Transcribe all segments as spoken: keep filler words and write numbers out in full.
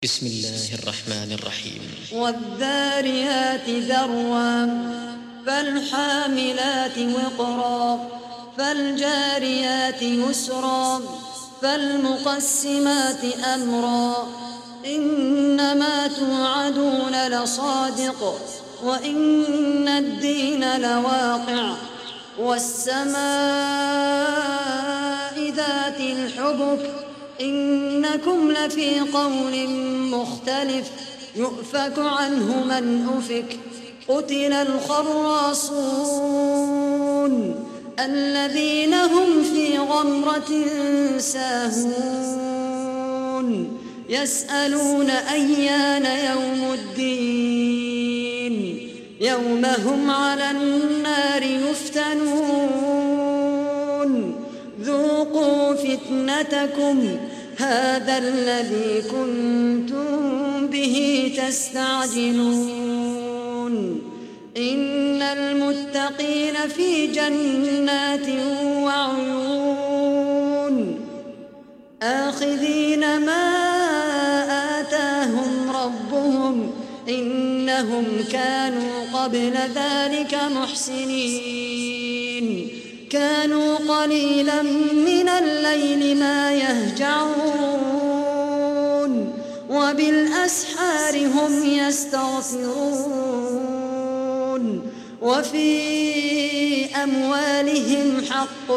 بسم الله الرحمن الرحيم. والذاريات ذروا فالحاملات وقرا فالجاريات يسرا فالمقسمات أمرا إنما توعدون لصادق وإن الدين لواقع والسماء ذات الحبك إنكم لفي قول مختلف يؤفك عنه من أفك قتل الخراصون الذين هم في غمرة ساهون يسألون أيان يوم الدين يوم هم على النار يفتنون ذوقوا فتنتكم هذا الذي كنتم به تستعجلون إن المتقين في جنات وعيون آخذين ما آتاهم ربهم إنهم كانوا قبل ذلك محسنين كانوا قليلا من الليل ما يهجعون وبالأسحار هم يستغفرون وفي أموالهم حق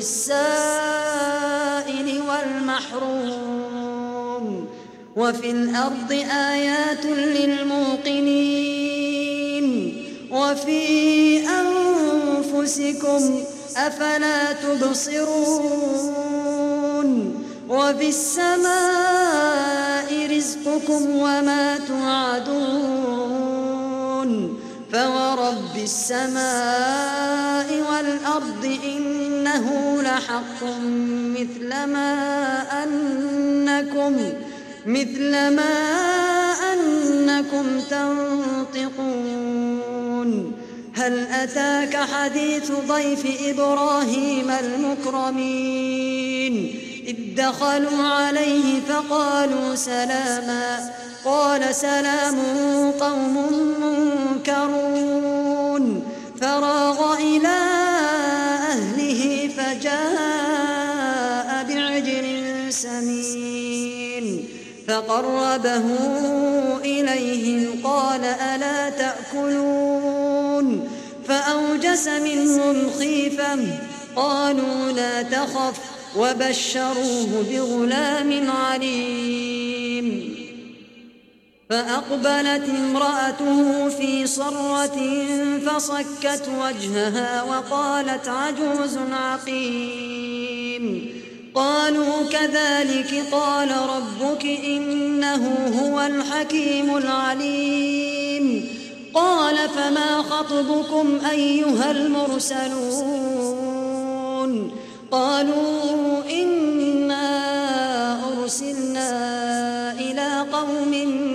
للسائل والمحروم وفي الأرض آيات للموقنين وفي أنفسكم أفلا تبصرون وفي السماء رزقكم وما توعدون فورب السماء والأرض إنه لحق مثل ما أنكم مثل ما أنكم تنطقون هل أتاك حديث ضيف إبراهيم المكرمين إذ دخلوا عليه فقالوا سلاما قال سلام قوم منكرون فراغ إلى أهله فجاء بعجل سمين فقربه إليهم قال ألا تأكلون فأوجس منهم خيفة قالوا لا تخف وبشروه بغلام عليم فأقبلت امرأته في صرة فصكت وجهها وقالت عجوز عقيم قالوا كذلك قال ربك إنه هو الحكيم العليم قال فما خطبكم أيها المرسلون قالوا إنا أرسلنا إلى قوم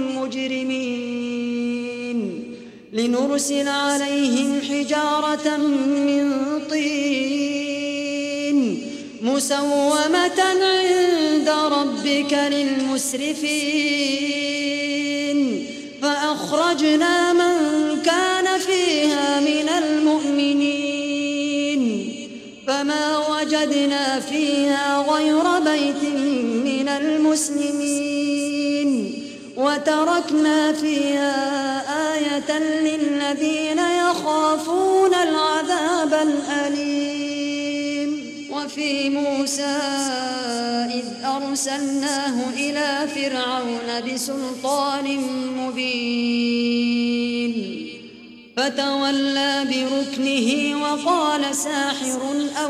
مجرمين لنرسل عليهم حجارة من طين مسومة عند ربك للمسرفين فأخرجنا من كان فيها من المؤمنين فما وجدنا فيها غير بيت من المسلمين وتركنا فيها آية للذين يخافون العذاب الأليم وفي موسى إذ أرسلناه إلى فرعون بسلطان مبين فتولى بركنه وقال ساحر أو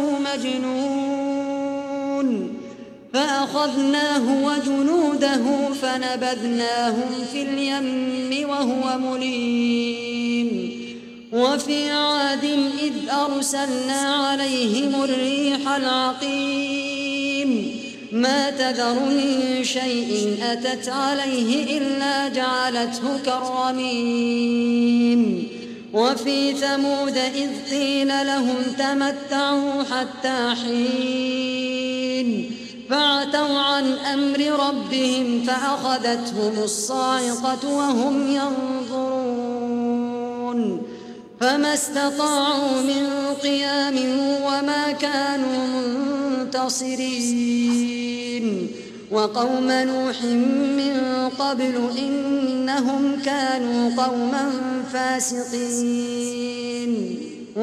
مجنون فأخذناه وجنوده فنبذناهم في اليم وهو مليم وفي عاد إذ أرسلنا عليهم الريح العقيم ما تذر من شيء أتت عليه إلا جعلته كالرميم وفي ثمود إذ قيل لهم تمتعوا حتى حين فعتوا عن أمر ربهم فأخذتهم الصاعقة وهم ينظرون فما استطاعوا من قيام وما كانوا منتصرين وقوم نوح من قبل إنهم كانوا قوما فاسقين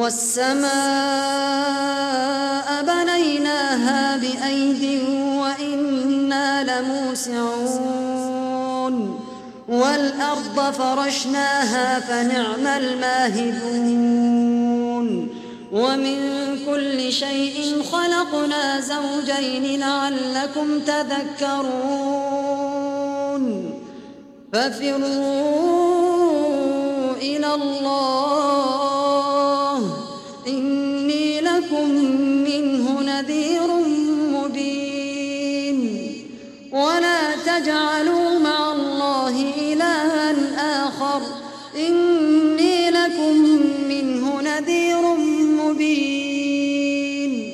والسماء بنيناها بأيد وإنا لموسعون والأرض فرشناها فنعم الماهدون ومن كل شيء خلقنا زوجين لعلكم تذكرون ففروا إلى الله إني لكم منه نذير مبين ولا تجعلوا مع الله إلها آخر إني لكم منه نذير مبين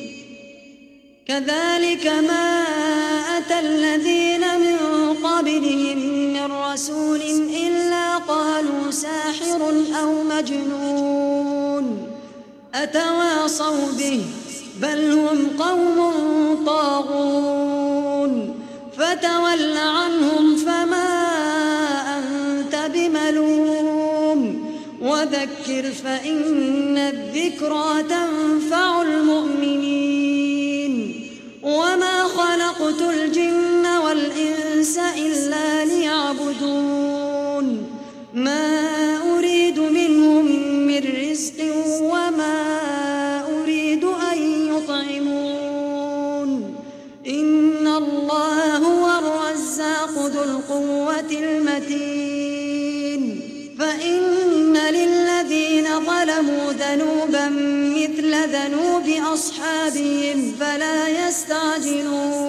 كذلك ما أتى الذين من قبلهم من رسول إلا قالوا ساحر أو مجنون أتواصوا به بل هم قوم طاغون فتول عنهم فما أنت بملوم وذكر فإن الذكرى تنفع المؤمنين وما خلقت الجن والإنس إلا ليعبدون ما أريد منهم من رزق وما أريد أن يطعمون إن الله هو الرزاق ذو القوة المتين فإن للذين ظلموا ذنوبا مثل ذنوب أصحابهم فلا يستعجلون